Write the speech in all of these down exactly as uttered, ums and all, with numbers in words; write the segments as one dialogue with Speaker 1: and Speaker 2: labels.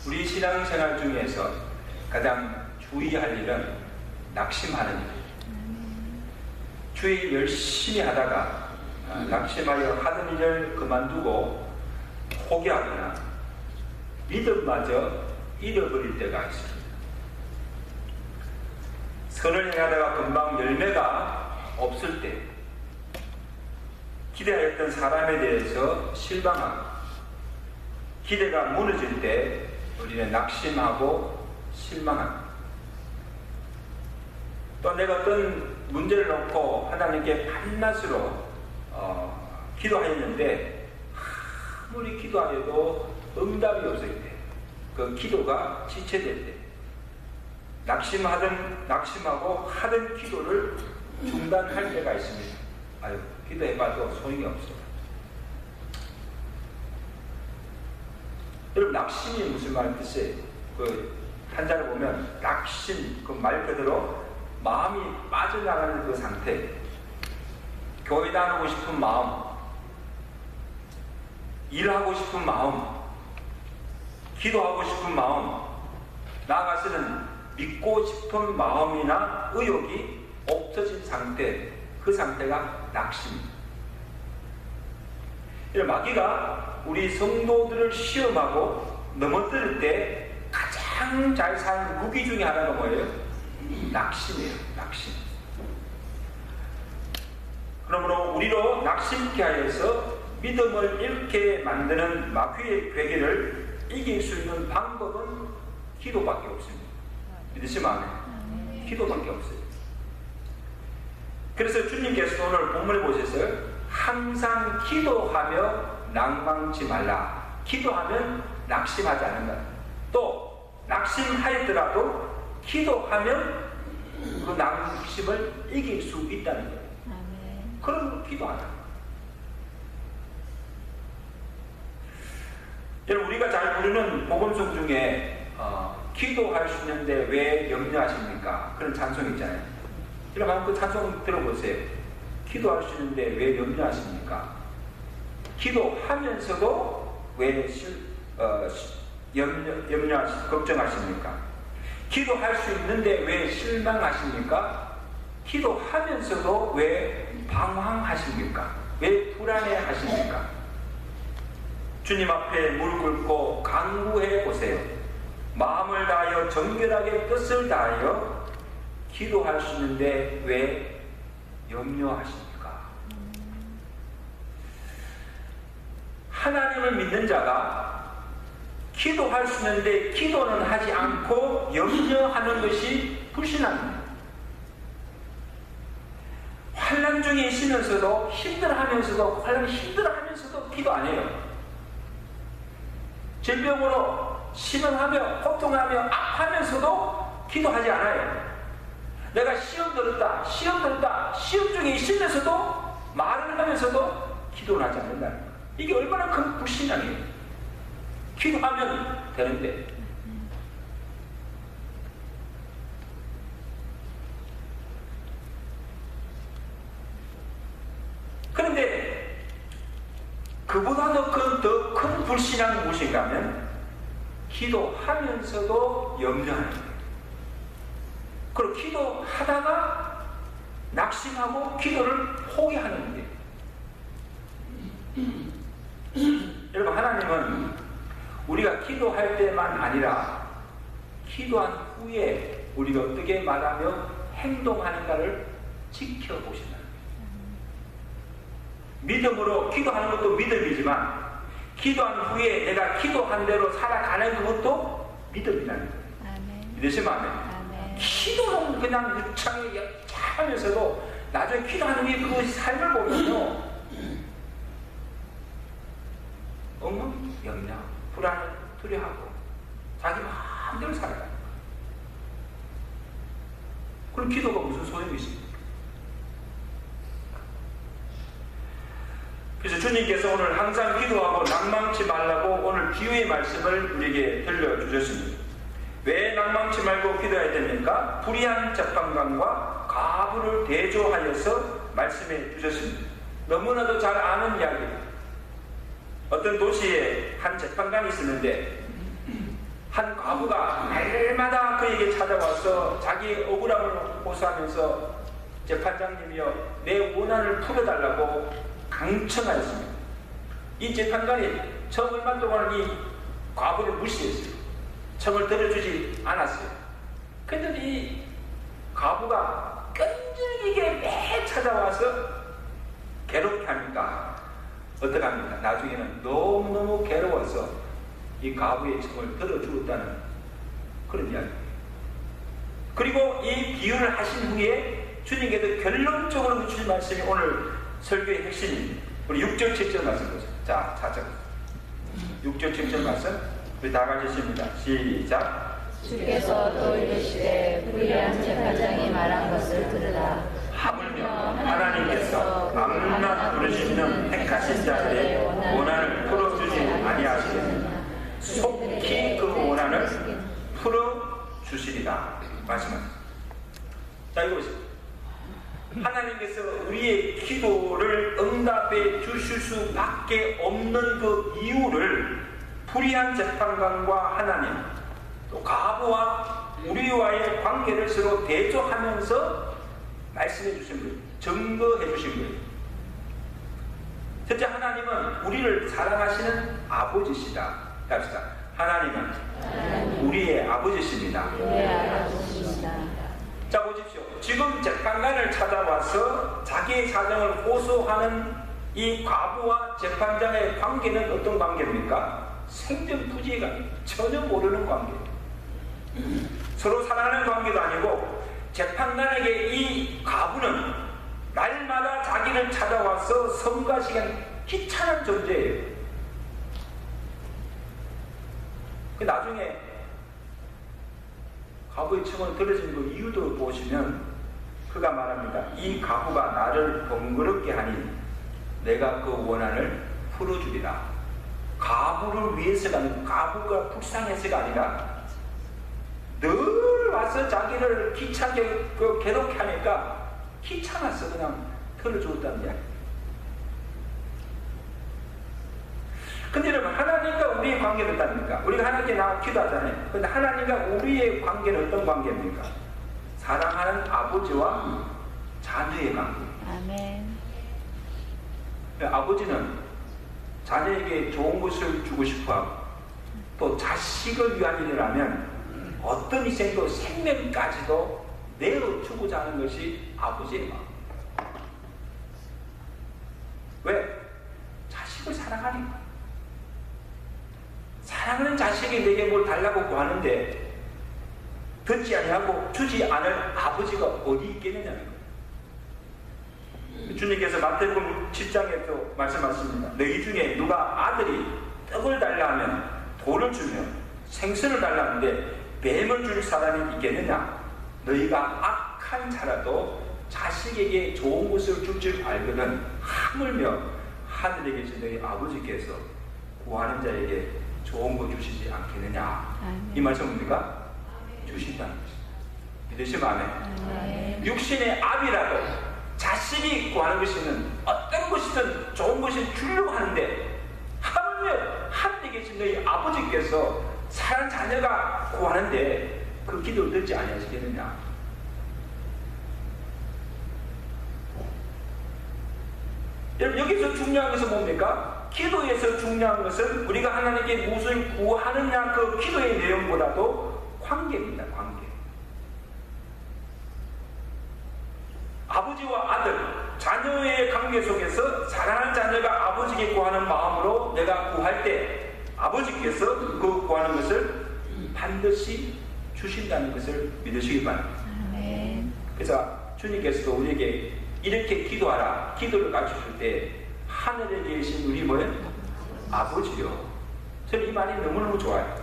Speaker 1: 우리 신앙생활 중에서 가장 주의할 일은 낙심하는 일. 주의 열심히 하다가 낙심하여 하던 일을 그만두고 포기하거나 믿음마저 잃어버릴 때가 있습니다. 선을 행하다가 금방 열매가 없을 때, 기대하였던 사람에 대해서 실망하고 기대가 무너질 때 우리는 낙심하고 실망합니다. 또 내가 어떤 문제를 놓고 하나님께 밤낮으로 어, 기도하였는데 아무리 기도하려도 응답이 없을 때, 그 기도가 지체될 때, 낙심하던 낙심하고 하던 기도를 중단할 때가 있습니다. 아유, 기도해봐도 소용이 없어. 여러분, 낙심이 무슨 말 뜻이에요? 그 한자를 보면 낙심, 그 말 그대로 마음이 빠져나가는 그 상태, 교회 다니고 싶은 마음, 일하고 싶은 마음, 기도하고 싶은 마음, 나아가서는 믿고 싶은 마음이나 의욕이 없어진 상태, 그 상태가 낙심입니다. 마귀가 우리 성도들을 시험하고 넘어뜨릴 때 가장 잘 사는 무기 중에 하나가 뭐예요? 낙심이에요. 낙심. 그러므로 우리로 낙심케 하여서 믿음을 잃게 만드는 마귀의 괴계를 이길 수 있는 방법은 기도밖에 없습니다. 믿으시면 아멘. 기도밖에 없어요. 그래서 주님께서 오늘 본문에 보셨어요? 항상 기도하며 낭망치 말라. 기도하면 낙심하지 않는다. 또 낙심하였더라도 기도하면 그 낙심을 이길 수 있다는 거예요. 아멘. 그럼 기도하라. 여러분, 우리가 잘 부르는 복음송 중에 어, 기도할 수 있는데 왜 염려하십니까? 그런 찬송 있잖아요. 여러분, 한번 그 찬송 들어보세요. 기도할 수 있는데 왜 염려하십니까? 기도하면서도 왜 실, 어, 염려, 염려하시, 걱정하십니까? 기도할 수 있는데 왜 실망하십니까? 기도하면서도 왜 방황하십니까? 왜 불안해하십니까? 주님 앞에 무릎 꿇고 간구해 보세요. 마음을 다하여 정결하게 뜻을 다하여 기도할 수 있는데 왜 염려하십니까? 하나님을 믿는 자가 기도할 수 있는데 기도는 하지 않고 염려하는 것이 불신앙입니다. 환난 중에 있으면서도 힘들어하면서도 환난 힘들어하면서도 기도 안 해요. 질병으로 신음하며 고통하며 아파하면서도 기도하지 않아요. 내가 시험 들었다 시험 들었다 시험 중에 있으면서도 말을 하면서도 기도를 하지 않는다는 거예요. 이게 얼마나 큰 불신앙이에요. 기도하면 되는데. 그런데 그보다도 더 큰 불신앙이 무엇인가 하면 기도하면서도 염려하는 거예요. 그리고 기도하다가 낙심하고 기도를 포기하는 거예요. 여러분, 하나님은 우리가 기도할 때만 아니라 기도한 후에 우리가 어떻게 말하며 행동하는가를 지켜보신다. 믿음으로 기도하는 것도 믿음이지만 기도한 후에 내가 기도한 대로 살아가는 것도 믿음이라는 거예요. 아멘. 믿으시면 아멘. 아멘. 기도는 그냥 유창하게 하면서도 나중에 기도하는 후에 그 삶을 보면요, 엉망, 염려, 불안, 두려워하고 자기 마음대로 살아가는 거예요. 그럼 기도가 무슨 소용이 있습니까? 그래서 주님께서 오늘 항상 기도하고 낭망치 말라고 오늘 비유의 말씀을 우리에게 들려주셨습니다. 왜 낭망치 말고 기도해야 됩니까? 불의한 재판관과 과부를 대조하여서 말씀해 주셨습니다. 너무나도 잘 아는 이야기입니다. 어떤 도시에 한 재판관이 있었는데 한 과부가 날마다 그에게 찾아와서 자기 억울함을 호소하면서 재판장님이여 내 원한을 풀어달라고 강청하였습니다. 이 재판관이 처음 얼마 동안 이 과부를 무시했어요. 청을 들어주지 않았어요. 그런데 이 과부가 끈질기게 매 찾아와서 괴롭게 하니까 어떡합니까? 나중에는 너무너무 괴로워서 이 과부의 청을 들어주었다는 그런 이야기입니다. 그리고 이 비유를 하신 후에 주님께서 결론적으로 주신 말씀이 오늘 설교의 핵심입니다. 우리 육 절 칠 절 말씀 보죠. 자, 찾아 육 절 칠 절 말씀 우리 다 같이 읽습니다. 시작.
Speaker 2: 주께서 또 이르시되 불의한 재판장이 말한 것을 들으라.
Speaker 1: 하물며 하나님께서 아무나 부르시는 택하신 자들의 원한을 풀어주지 아니하시겠느냐. 속히 그 원한을 풀어주시리라 말씀합니다. 자, 이거 보세요. 하나님께서 우리의 기도를 응답해 주실 수밖에 없는 그 이유를 불의한 재판관과 하나님, 또 과부와 우리와의 관계를 서로 대조하면서 말씀해 주신 거예요. 증거해 주신 거예요. 첫째, 하나님은 우리를 사랑하시는 아버지시다. 합시다. 하나님은 하나님. 우리의 아버지십니다.
Speaker 2: 우리의 아버지십니다.
Speaker 1: 자, 보십시오. 지금 재판관을 찾아와서 자기의 사정을 호소하는 이 과부와 재판장의 관계는 어떤 관계입니까? 생전부지의 관계, 전혀 모르는 관계. 서로 사랑하는 관계도 아니고 재판관에게 이 과부는 날마다 자기를 찾아와서 성가시는 귀찮은 존재예요. 그 나중에 과부의 청을 들어진 그 이유도 보시면 그가 말합니다. 이 과부가 나를 번거롭게 하니 내가 그 원한을 풀어주리라. 과부를 위해서가 아니고 과부가 불쌍해서가 아니라 늘 와서 자기를 귀찮게 그 괴롭게 하니까 귀찮았어. 그냥 털어주었다는 이야기. 근데 여러분, 하나님과 우리의 관계는 어떻습니까? 우리가 하나님께 나와 기도하잖아요. 근데 하나님과 우리의 관계는 어떤 관계입니까? 사랑하는 아버지와 자녀의 관계.
Speaker 2: 아멘.
Speaker 1: 아버지는 자녀에게 좋은 것을 주고 싶어하고 또 자식을 위한 일이라면 어떤 희생도 생명까지도 내어주고자 하는 것이 아버지의 마음. 왜? 자식을 사랑하니까. 사랑하는 자식이 내게 뭘 달라고 구하는데 듣지 아니하고 주지 않을 아버지가 어디 있겠느냐는 거예요. 주님께서 마태복음 칠 장에도 말씀하십니다. 너희 중에 누가 아들이 떡을 달라 하면 돌을 주며 생선을 달라 하는데 뱀을 줄 사람이 있겠느냐. 너희가 악한 자라도 자식에게 좋은 것을 줄 줄 알거든 하물며 하늘에 계신 너희 아버지께서 구하는 자에게 좋은 거 주시지 않겠느냐. 아멘. 이 말씀 뭡니까? 주신다는 것입니다. 믿으시면 아멘. 아멘. 육신의 압이라도 자식이 구하는 것이는 어떤 것이든 좋은 것을 주려고 하는데 하물며 하늘에 계신 너희 아버지께서 사랑하는 자녀가 구하는데 그 기도를 듣지 아니하시겠느냐. 여러분, 여기서 중요한 것은 뭡니까? 기도에서 중요한 것은 우리가 하나님께 무엇을 구하느냐 그 기도의 내용보다도 관계입니다. 관계. 아버지와 아들, 자녀의 관계 속에서 사랑하는 자녀가 아버지께 구하는 마음으로 내가 구할 때 아버지께서 그 구하는 것을 반드시 주신다는 것을 믿으시기 바랍니다.
Speaker 2: 아멘.
Speaker 1: 그래서 주님께서도 우리에게 이렇게 기도하라, 기도를 가르쳐줄 때 하늘에 계신 우리 뭐예요? 아버지요. 저는 이 말이 너무너무 좋아요.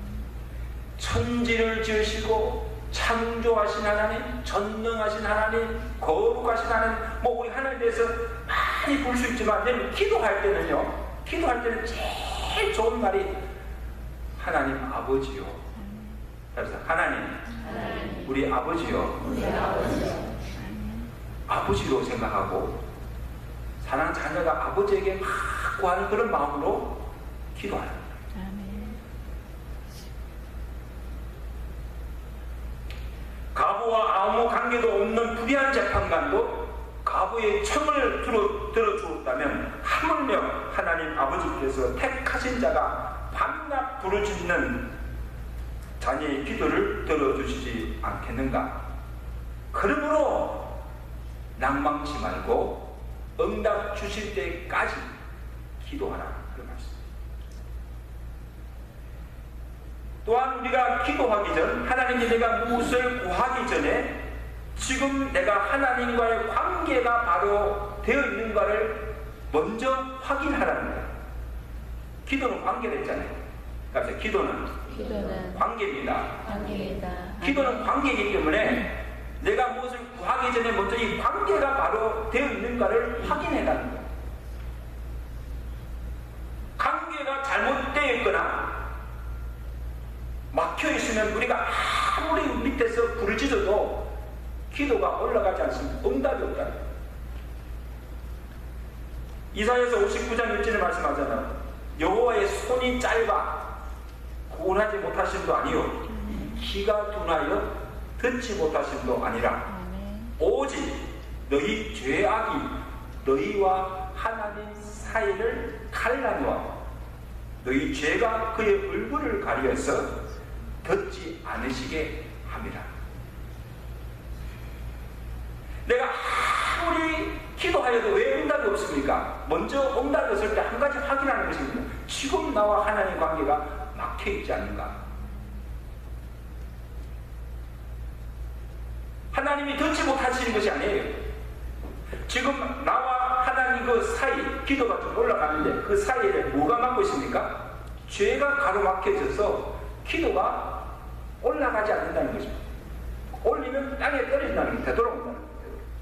Speaker 1: 천지를 지으시고 창조하신 하나님, 전능하신 하나님, 거룩하신 하나님, 뭐 우리 하나님에 대해서 많이 볼 수 있지만 저는 기도할 때는요, 기도할 때는 제일 좋은 말이 하나님 아버지요. 그래서 하나님, 하나님 우리 아버지요.
Speaker 2: 우리 아버지요.
Speaker 1: 아버지로 생각하고 사랑하는 자녀가 아버지에게 막 구하는 그런 마음으로 기도하는 거예요. 관계도 없는 불의한 재판관도 과부의 청을 들어, 들어주었다면 하물며 하나님 아버지께서 택하신 자가 밤낮 부르짖는 자녀의 기도를 들어주시지 않겠는가? 그러므로 낭망치 말고 응답 주실 때까지 기도하라. 그 말씀. 또한 우리가 기도하기 전, 하나님이 내가 무엇을 구하기 전에 지금 내가 하나님과의 관계가 바로 되어 있는가를 먼저 확인하라는 거예요. 기도는 관계가 있잖아요. 그래서 기도는,
Speaker 2: 기도는
Speaker 1: 관계입니다.
Speaker 2: 관계이다.
Speaker 1: 기도는 관계이기 때문에 내가 무엇을 구하기 전에 먼저 이 관계가 바로 되어 있는가를 확인해가는 거예요. 관계가 잘못되어 있거나 막혀 있으면 우리가 아무리 밑에서 부르짖어도 기도가 올라가지 않습니다. 응답이 없다. 이사야서 오십구 장 일 절에 말씀하잖아요. 여호와의 손이 짧아 구원하지 못하심도 아니요 귀가 둔하여 듣지 못하심도 아니라 오직 너희 죄악이 너희와 하나님 사이를 갈라놓아 너희 죄가 그의 얼굴을 가리어서 듣지 않으시게 합니다. 내가 아무리 기도하여도 왜 응답이 없습니까? 먼저 응답이 없을 때 한 가지 확인하는 것입니다. 지금 나와 하나님 관계가 막혀있지 않는가? 하나님이 듣지 못하시는 것이 아니에요. 지금 나와 하나님 그 사이, 기도가 좀 올라가는데 그 사이에 뭐가 막고 있습니까? 죄가 가로막혀져서 기도가 올라가지 않는다는 것입니다. 올리면 땅에 떨어진다는 게 되돌아온다는 거예요.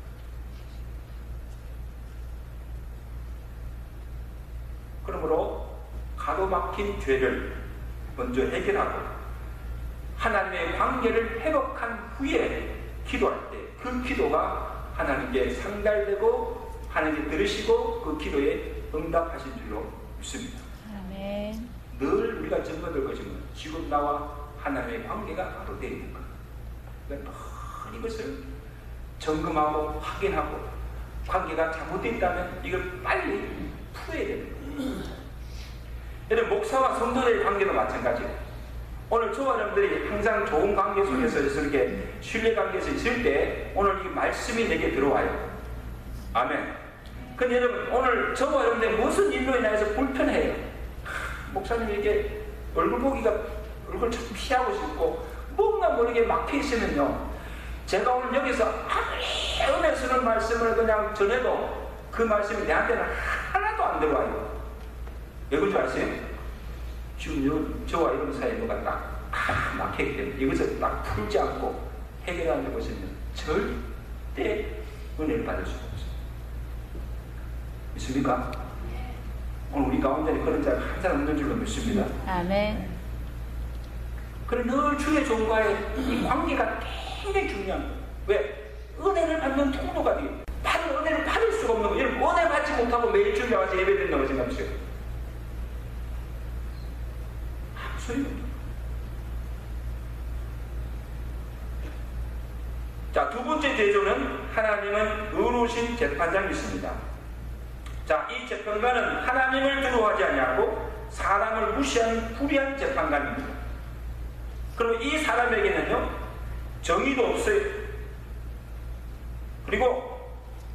Speaker 1: 그러므로 가로막힌 죄를 먼저 해결하고 하나님의 관계를 회복한 후에 기도할 때 그 기도가 하나님께 상달되고 하나님께 들으시고 그 기도에 응답하신 줄로 믿습니다.
Speaker 2: 아멘.
Speaker 1: 늘 우리가 증거될 것이면 지금 나와 하나님의 관계가 바로 되어 있는 것. 그러니까 늘 이것을 점검하고 확인하고 관계가 잘못되어 있다면 이걸 빨리 풀어야 됩니다. 여러분 목사와 성도들의 관계도 마찬가지예요. 오늘 저와 여러분들이 항상 좋은 관계 속에서 이렇게 신뢰 관계에서 있을 때 오늘 이 말씀이 내게 들어와요. 아멘. 근데 여러분 오늘 저와 여러분들 무슨 일로 인해서 불편해요. 목사님 이렇게 얼굴 보기가 얼굴 좀 피하고 싶고 뭔가 모르게 막혀 있으면요. 제가 오늘 여기서 아무리 은혜 쓰는 말씀을 그냥 전해도 그 말씀이 내한테는 하나도 안 들어와요. 왜 그런 줄 아세요? 지금 저와 이런 사이에 뭐가 딱 아, 막혀있기 때문에 이것을 딱 풀지 않고 해결하는 것은 절대 은혜를 받을 수가 없어요. 믿습니까? 오늘 우리 가운데 그런 자가 한 사람 없는 줄로 믿습니다.
Speaker 2: 아멘.
Speaker 1: 그래 늘 주의 종과의 이 관계가 굉장히 중요한 거예요. 왜? 은혜를 받는 통로가 돼요. 받은 은혜를 받을 수가 없는 거예요. 은혜 받지 못하고 매일 주일에 와서 예배드린다고 생각하세요. 자, 두 번째 대조는 하나님은 의로우신 재판장이십니다. 자, 이 재판관은 하나님을 두려워하지 아니하고 사람을 무시하는 불의한 재판관입니다. 그럼 이 사람에게는요 정의도 없어요. 그리고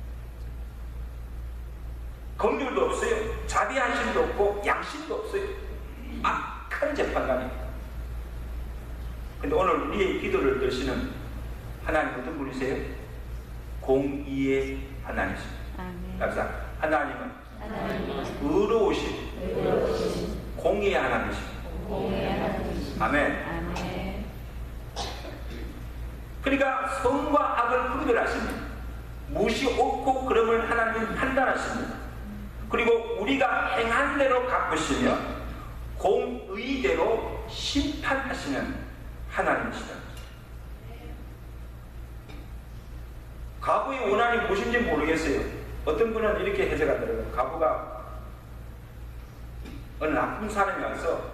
Speaker 1: 긍휼도 없어요. 자비하심도 없고 양심도 없어요. 악한 재판관입니다. 근데 오늘 우리의 기도를 들으시는 하나님 어떤 분이세요? 공의의 하나님이십니다. 그래서 하나님은, 하나님은 의로우신, 의로우신 공의의 하나님이십니다. 아멘.
Speaker 2: 아멘.
Speaker 1: 그러니까 선과 악을 구별하십니다. 무엇이 옳고 그름을 하나님 판단하십니다. 그리고 우리가 행한 대로 갚으시며 공의대로 심판하시는 하나님이시다. 과부의 원한이 무엇인지 모르겠어요. 어떤 분은 이렇게 해석하더라고요. 과부가 어느 나쁜 사람이 와서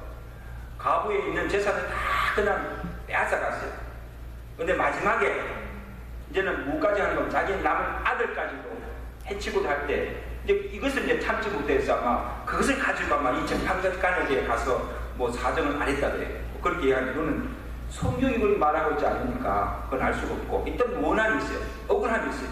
Speaker 1: 과부에 있는 재산을 다 그냥 빼앗아갔어요. 근데 마지막에 이제는 무까지 하는 건 자기 남은 아들까지도 해치고 할 때 이제 이것을 이제 참지 못해서 아마 그것을 가지고 아마 이 재판관에게 가서 뭐 사정을 안 했다 그래요. 뭐 그렇게 얘기하는데 그거는 성경이 그걸 말하고 있지 않으니까 그건 알 수가 없고 일단 원한이 있어요. 억울함이 있어요.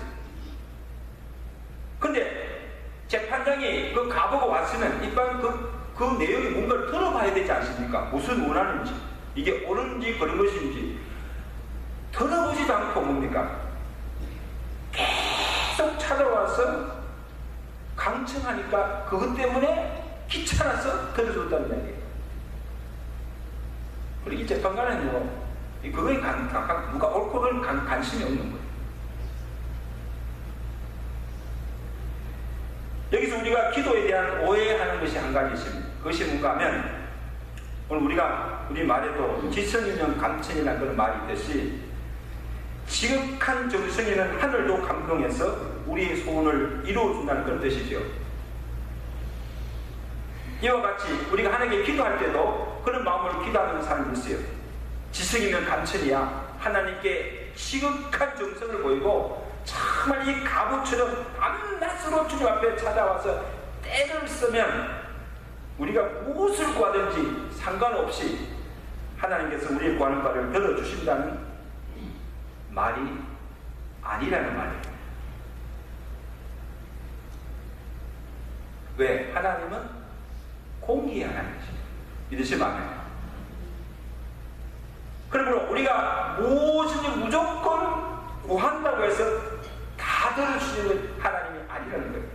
Speaker 1: 근데 재판장이 그 가보고 왔으면 일단 그, 그 내용이 뭔가를 들어봐야 되지 않습니까? 무슨 원하는지 이게 옳은지 그런 것인지 들어보지도 않고 뭡니까? 계속 찾아와서 강청하니까 그것 때문에 귀찮아서 들어줬다는 이야기예요. 그리고 이 재판관은 뭐 그거에 간, 간, 누가 옳고 그런 간, 관심이 없는 거예요. 여기서 우리가 기도에 대한 오해하는 것이 한 가지 있습니다. 그것이 뭔가 하면 오늘 우리가 우리 말에도 지성이면 감천이라는 그런 말이 있듯이 지극한 정성에는 하늘도 감동해서 우리의 소원을 이루어준다는 그런 뜻이죠. 이와 같이 우리가 하나님께 기도할 때도 그런 마음으로 기도하는 사람이 있어요. 지성이면 감천이야. 하나님께 지극한 정성을 보이고 정말 이 가부처럼 밤낮으로 주님 앞에 찾아와서 때를 쓰면 우리가 무엇을 구하든지 상관없이 하나님께서 우리의 구하는 바를 들어주신다는 말이 아니라는 말이에요. 왜? 하나님은 공의의 하나님이십니다. 믿으시면 아멘. 그러므로 우리가 무엇인지 무조건 구한다고 해서 다 들어주시는 하나님이 아니라는 거예요.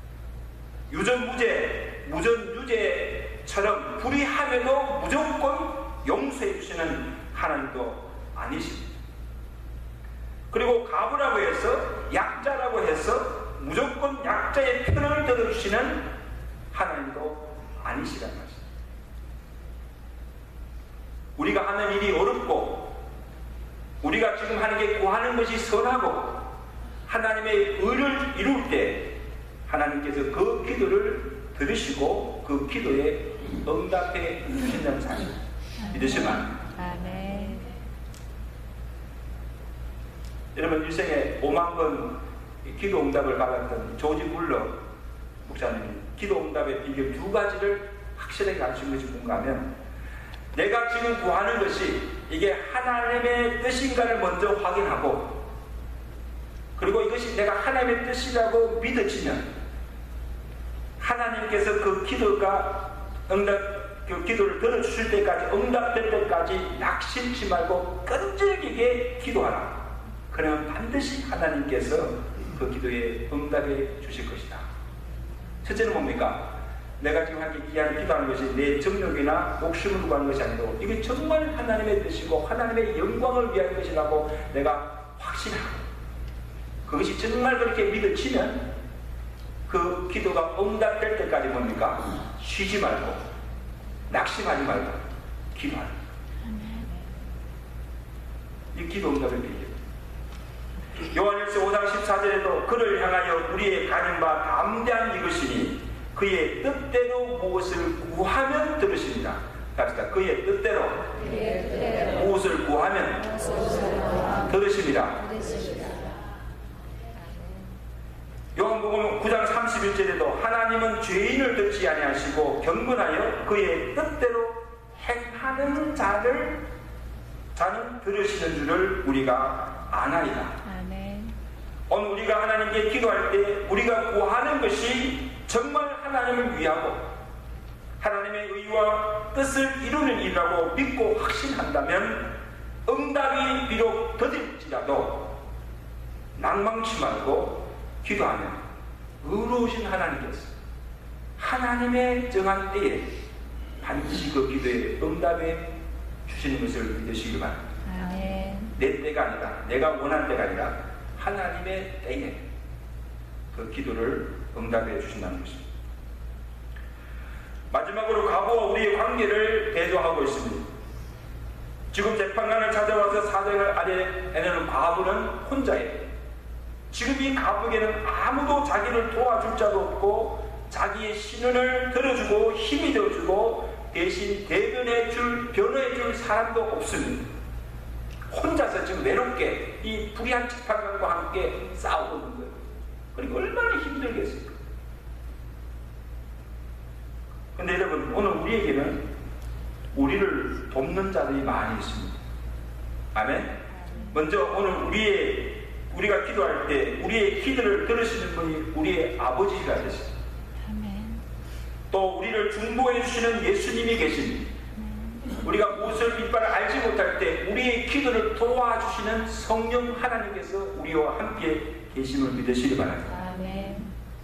Speaker 1: 유전무죄, 무전유죄처럼 불의함에도 무조건 용서해 주시는 하나님도 아니십니다. 그리고 가부라고 해서 약자라고 해서 무조건 약자의 편을 들어주시는 하나님도 아니시란 말이죠. 우리가 하는 일이 어렵고 우리가 지금 하는 게 구하는 것이 선하고 하나님의 의를 이룰 때 하나님께서 그 기도를 들으시고 그 기도에 응답해 주신다는 사실 믿으시면
Speaker 2: 아멘.
Speaker 1: 여러분 일생에 오만 번 기도 응답을 받았던 조지 물러 목사님이 기도 응답의 비결 두 가지를 확실하게 가르친 것이 뭔가 하면 내가 지금 구하는 것이 이게 하나님의 뜻인가를 먼저 확인하고 그리고 이것이 내가 하나님의 뜻이라고 믿어지면 하나님께서 그 기도가 응답, 그 기도를 들어주실 때까지 응답될 때까지 낙심치 말고 끈질기게 기도하라. 그러면 반드시 하나님께서 그 기도에 응답해 주실 것이다. 첫째는 뭡니까? 내가 지금 하게 기도하는 것이 내 정력이나 욕심을 구하는 것이 아니고 이게 정말 하나님의 뜻이고 하나님의 영광을 위한 것이라고 내가 확신하고 그것이 정말 그렇게 믿어지면 그 기도가 응답될 때까지 뭡니까? 쉬지 말고 낙심하지 말고 기도하라. 이 기도 응답의 비결. 요한일서 오 장 십사 절에도 그를 향하여 우리의 가진 바 담대한 이것이니 그의 뜻대로 무엇을 구하면 들으십니다. 갑시다. 그의 뜻대로 무엇을 구하면 들으십니다. 요한복음 구 장 삼십일 절에도 하나님은 죄인을 듣지 아니하시고 경건하여 그의 뜻대로 행하는 자를 자는 들으시는 줄을 우리가 아나이다.
Speaker 2: 아멘.
Speaker 1: 오늘 우리가 하나님께 기도할 때 우리가 구하는 것이 정말 하나님을 위하고 하나님의 의와 뜻을 이루는 일이라고 믿고 확신한다면 응답이 비록 더딜지라도 낭망치 말고 기도하면 의로우신 하나님께서 하나님의 정한 때에 반드시 그 기도에 응답해 주시는 것을 믿으시기 바랍니다.
Speaker 2: 아멘.
Speaker 1: 내 때가 아니라 내가 원하는 때가 아니라 하나님의 때에 그 기도를 응답해 주신다는 것입니다. 마지막으로 가부와 우리의 관계를 대조하고 있습니다. 지금 재판관을 찾아와서 사정을 알아내는 가부는 혼자예요. 지금 이 가부에게는 아무도 자기를 도와줄 자도 없고 자기의 신원을 들어주고 힘이 되어주고 대신 대변해 줄, 변호해 줄 사람도 없습니다. 혼자서 지금 외롭게 이 불의한 재판관과 함께 싸우고 있는 거예요. 그러니까 얼마나 힘들겠어요. 근데 여러분, 오늘 우리에게는 우리를 돕는 자들이 많이 있습니다. 아멘? 먼저 오늘 우리의, 우리가 기도할 때 우리의 기도를 들으시는 분이 우리의 아버지가 되십니다. 또 우리를 중보해 주시는 예수님이 계십니다. 우리가 무엇을 이빨을 알지 못할 때 우리의 기도를 도와주시는 성령 하나님께서 우리와 함께 계심을 믿으시기 바랍니다.
Speaker 2: 아멘.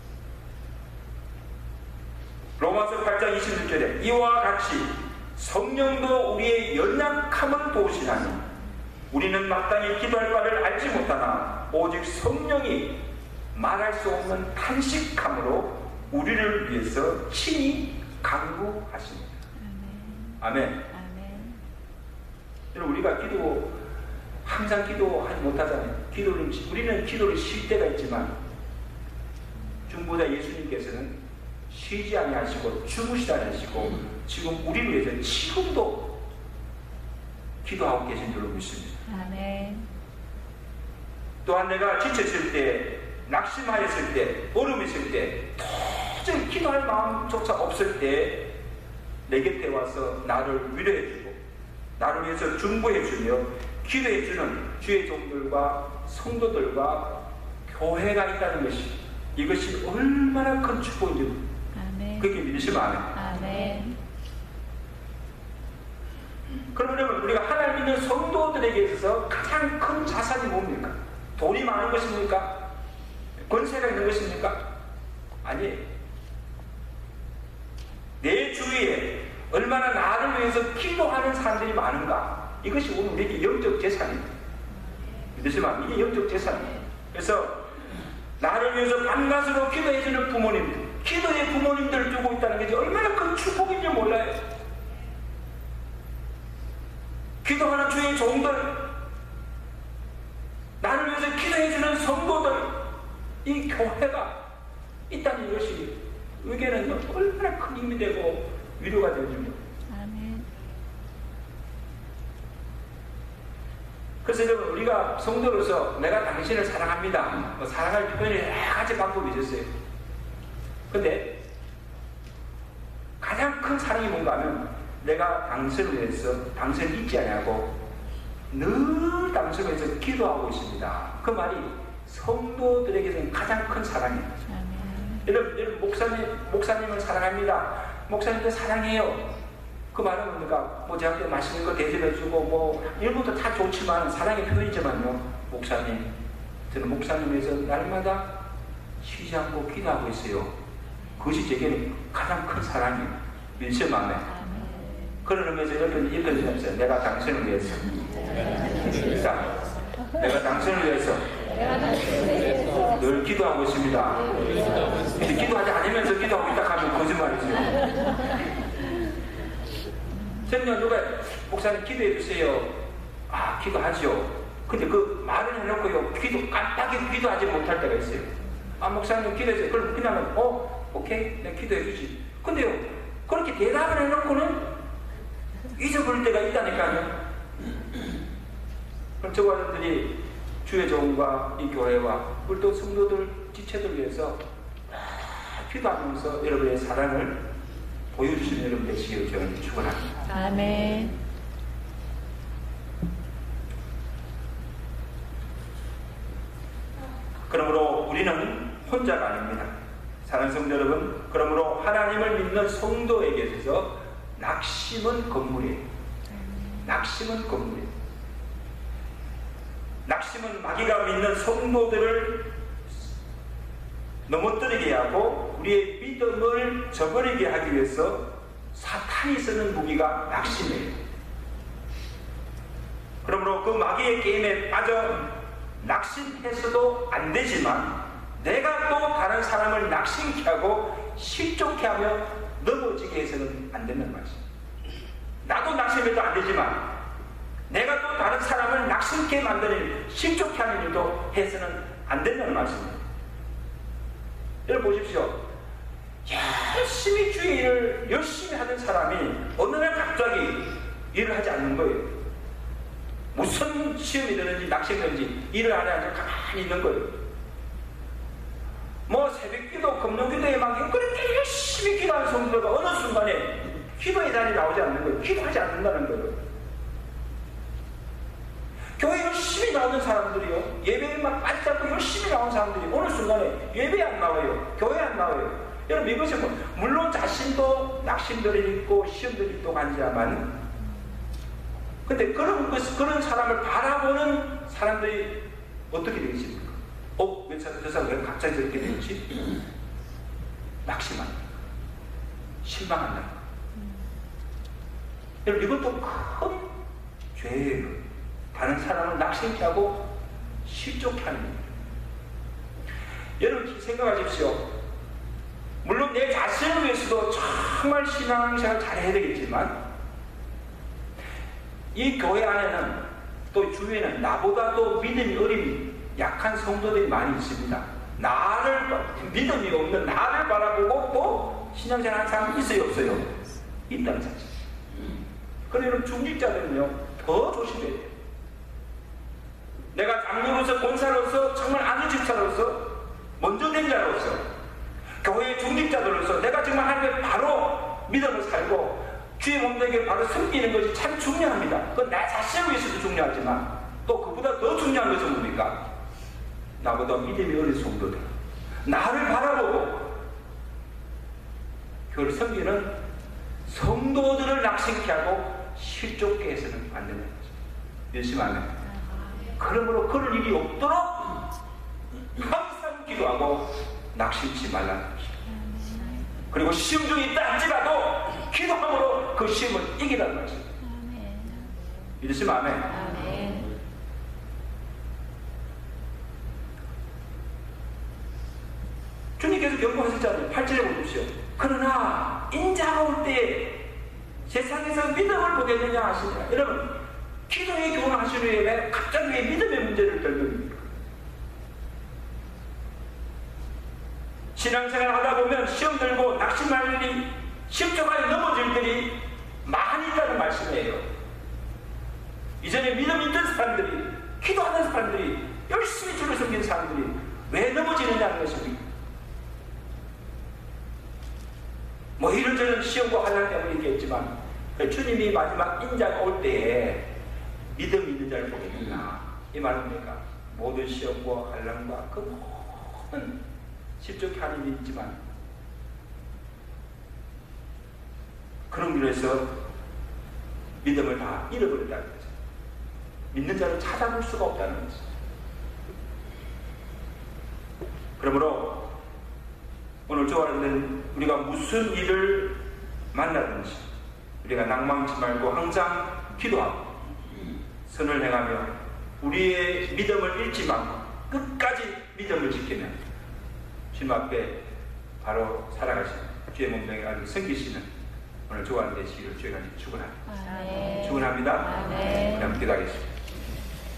Speaker 1: 로마서 팔 장 이십육 절에 이와 같이 성령도 우리의 연약함을 도우시나니 우리는 마땅히 기도할 바를 알지 못하나 오직 성령이 말할 수 없는 탄식함으로 우리를 위해서 친히 간구하십니다. 아멘. 아멘.
Speaker 2: 아멘.
Speaker 1: 여러분, 우리가 기도 항상 기도하지 못하잖아요. 기도를 우리는 기도를 쉴 때가 있지만 중보자 예수님께서는 쉬지 아니하시고 주무시지 아니하시고 지금 우리를 위해서 지금도 기도하고 계신 줄로 믿습니다.
Speaker 2: 아멘.
Speaker 1: 또한 내가 지쳤을 때, 낙심하였을 때, 얼음이 있을 때, 도저히 기도할 마음조차 없을 때 내 곁에 와서 나를 위로해주고 나를 위해서 중보해주며 기도해주는 주의 종들과 성도들과 교회가 있다는 것이, 이것이 얼마나 큰 축복인지
Speaker 2: 아멘.
Speaker 1: 그렇게 믿으시면 아멘.
Speaker 2: 아멘.
Speaker 1: 그러면 우리가 하나님 믿는 성도들에게 있어서 가장 큰 자산이 뭡니까? 돈이 많은 것입니까? 권세가 있는 것입니까? 아니에요. 내 주위에 얼마나 나를 위해서 기도하는 사람들이 많은가? 이것이 오늘 우리에게 영적 재산입니다. 믿으시면 이게 영적 재산이에요. 그래서 나를 위해서 밤낮으로 기도해주는 부모님들, 기도의 부모님들을 두고 있다는 게 얼마나 큰 축복인지 몰라요. 기도하는 주의 종들, 나를 위해서 기도해주는 성도들, 이 교회가 있다는 이것이 의견은 얼마나 큰 힘이 되고 위로가 되어줍니다.
Speaker 2: 아멘.
Speaker 1: 그래서 여러분, 우리가 성도로서 내가 당신을 사랑합니다. 뭐 사랑할 표현이 여러 가지 방법이 있었어요. 근데 가장 큰 사랑이 뭔가 하면 내가 당신을 위해서 당신을 잊지 않냐고 늘 당신을 위해서 기도하고 있습니다. 그 말이 성도들에게는 가장 큰 사랑이에요. 여러분, 여러분 목사님, 목사님을 사랑합니다. 목사님도 사랑해요. 그 말은 뭡니까? 뭐 저한테 맛있는 거 대접해주고 뭐 이런 것도 다 좋지만 사랑의 표현이지만요. 목사님, 저는 목사님 위해서 날마다 쉬지 않고 기도하고 있어요. 그것이 제게는 가장 큰 사랑이에요. 밀실 마음에. 그런 의미에서 여러분 이런 일 없어요. 내가 당신을 위해서. 자, 내가 당신을 위해서 늘 기도하고 있습니다. 근데 기도하지 않으면서 기도하고 있다 하면 거짓말이죠. 저는요, 누가 목사님 기도해 주세요. 아, 기도하죠. 근데 그 말을 해놓고요, 기도 깜빡이 기도하지 못할 때가 있어요. 아, 목사님 기도해 주세요. 그럼 그냥 어, 오케이, 내가 기도해 주지. 근데요, 그렇게 대답을 해놓고는 잊어버릴 때가 있다니까요. 그럼 저와 여러분들이 주의 종과 이 교회와 우리 또 성도들, 지체들 위해서 기도하면서 여러분의 사랑을 보여주시는 여러분 되시기를 저는 축원합니다.
Speaker 2: 아멘.
Speaker 1: 그러므로 우리는 혼자가 아닙니다. 사랑하는 성도 여러분, 그러므로 하나님을 믿는 성도에게 있어서 낙심은 건물이에요. 낙심은 건물이에요. 낙심은 마귀가 믿는 성도들을 넘어뜨리게 하고 우리의 믿음을 저버리게 하기 위해서 사탄이 쓰는 무기가 낙심이에요. 그러므로 그 마귀의 게임에 빠져 낙심해서도 안 되지만 내가 또 다른 사람을 낙심케 하고 실족케 하며 넘어지게 해서는 안 된다는 말이죠. 나도 낙심해도 안 되지만 내가 또 다른 사람을 낙심케 만드는 실족케 하는 일도 해서는 안 된다는 말씀입니다. 여러분 보십시오. 열심히 주의 일을 열심히 하는 사람이 어느 날 갑자기 일을 하지 않는 거예요. 무슨 시험이 되는지 낚시가 되는지 일을 안 해가지고 가만히 있는 거예요. 뭐 새벽기도 금요기도에 막 그렇게 열심히 기도하는 성도가 어느 순간에 기도의 자리 나오지 않는 거예요. 기도하지 않는다는 거예요. 교회 열심히 나오는 사람들이요, 예배에 막 빠져잡고 열심히 나오는 사람들이 어느 순간에 예배 안 나와요. 교회 안 나와요. 여러분 이것은 뭐 물론 자신도 낙심들이 있고 시험들이 있고 하지만, 근데 그런 것, 그런 사람을 바라보는 사람들이 어떻게 되겠습니까? 어? 왜 저 사람 왜 갑자기 저렇게 되지? 낙심한다, 실망한다. 여러분 이것도 큰 죄예요. 다른 사람을 낙심케 하고 실족케 하는 거예요. 여러분 생각하십시오. 물론 내 자신을 위해서도 정말 신앙생활 잘해야 되겠지만, 이 교회 안에는 또 주위에는 나보다도 믿음이 어린 약한 성도들이 많이 있습니다. 나를, 믿음이 없는 나를 바라보고 또 신앙생활 하는 사람이 있어요, 없어요? 있다는 사실. 그러면 중직자들은요 더 조심해야 돼요. 내가 장로로서, 권사로서, 정말 아는 집사로서, 먼저 된 자로서, 교회의 중직자들로서 내가 정말 하나님의 바로 믿음을 살고 주의 몸되게 바로 섬기는 것이 참 중요합니다. 그건 나 자신을 위해서도 중요하지만 또 그보다 더 중요한 것은 뭡니까? 나보다 믿음이 어린 성도들, 나를 바라보고 교회를 섬기는 성도들을 낙심케 하고 실족케 해서는 안 되는 거죠. 열심히 하면. 그러므로 그럴 일이 없도록 항상 기도하고 낙심치 말라는 것이죠. 그리고 시험 중에 있다 할지라도 기도함으로 그 시험을 이기라는 것입니다. 믿으시면 아멘.
Speaker 2: 아멘.
Speaker 1: 주님께서 경고하셨잖아요. 팔 절에 보십시오. 그러나 인자가 올 때 세상에서 믿음을 보겠느냐 하시니라. 여러분 기도의 교훈을 하시는 후에 갑자기 왜 믿음의 문제를 들겁니까? 신앙생활 하다 보면 시험 들고 낙심할 일이, 실족하여 넘어질 일이 많이 있다는 말씀이에요. 이전에 믿음 있던 사람들이, 기도하는 사람들이, 열심히 주를 섬기는 사람들이 왜 넘어지느냐는 것입니다. 뭐 이런저런 시험과 환난 때문에 있겠지만, 주님이 마지막 인자가 올 때에 믿음 있는 자를 보겠느냐, 이 말은 내가 모든 시험과 환난과 그 모든 실족해 하는 일이 있지만 그런 길로 해서 믿음을 다 잃어버린다는 거죠. 믿는 자를 찾아볼 수가 없다는 거죠. 그러므로 오늘 주안에는 우리가 무슨 일을 만나든지 우리가 낭망치 말고 항상 기도하고 선을 행하며 우리의 믿음을 잃지 말고 끝까지 믿음을 지키며 주님 앞에 바로 살아가시는 주의 몸뚱이 아주 섬기시는 오늘 주안 되시기를 주의 간절히 축원합니다. 축원합니다. 우리 함께 기도하겠습니다.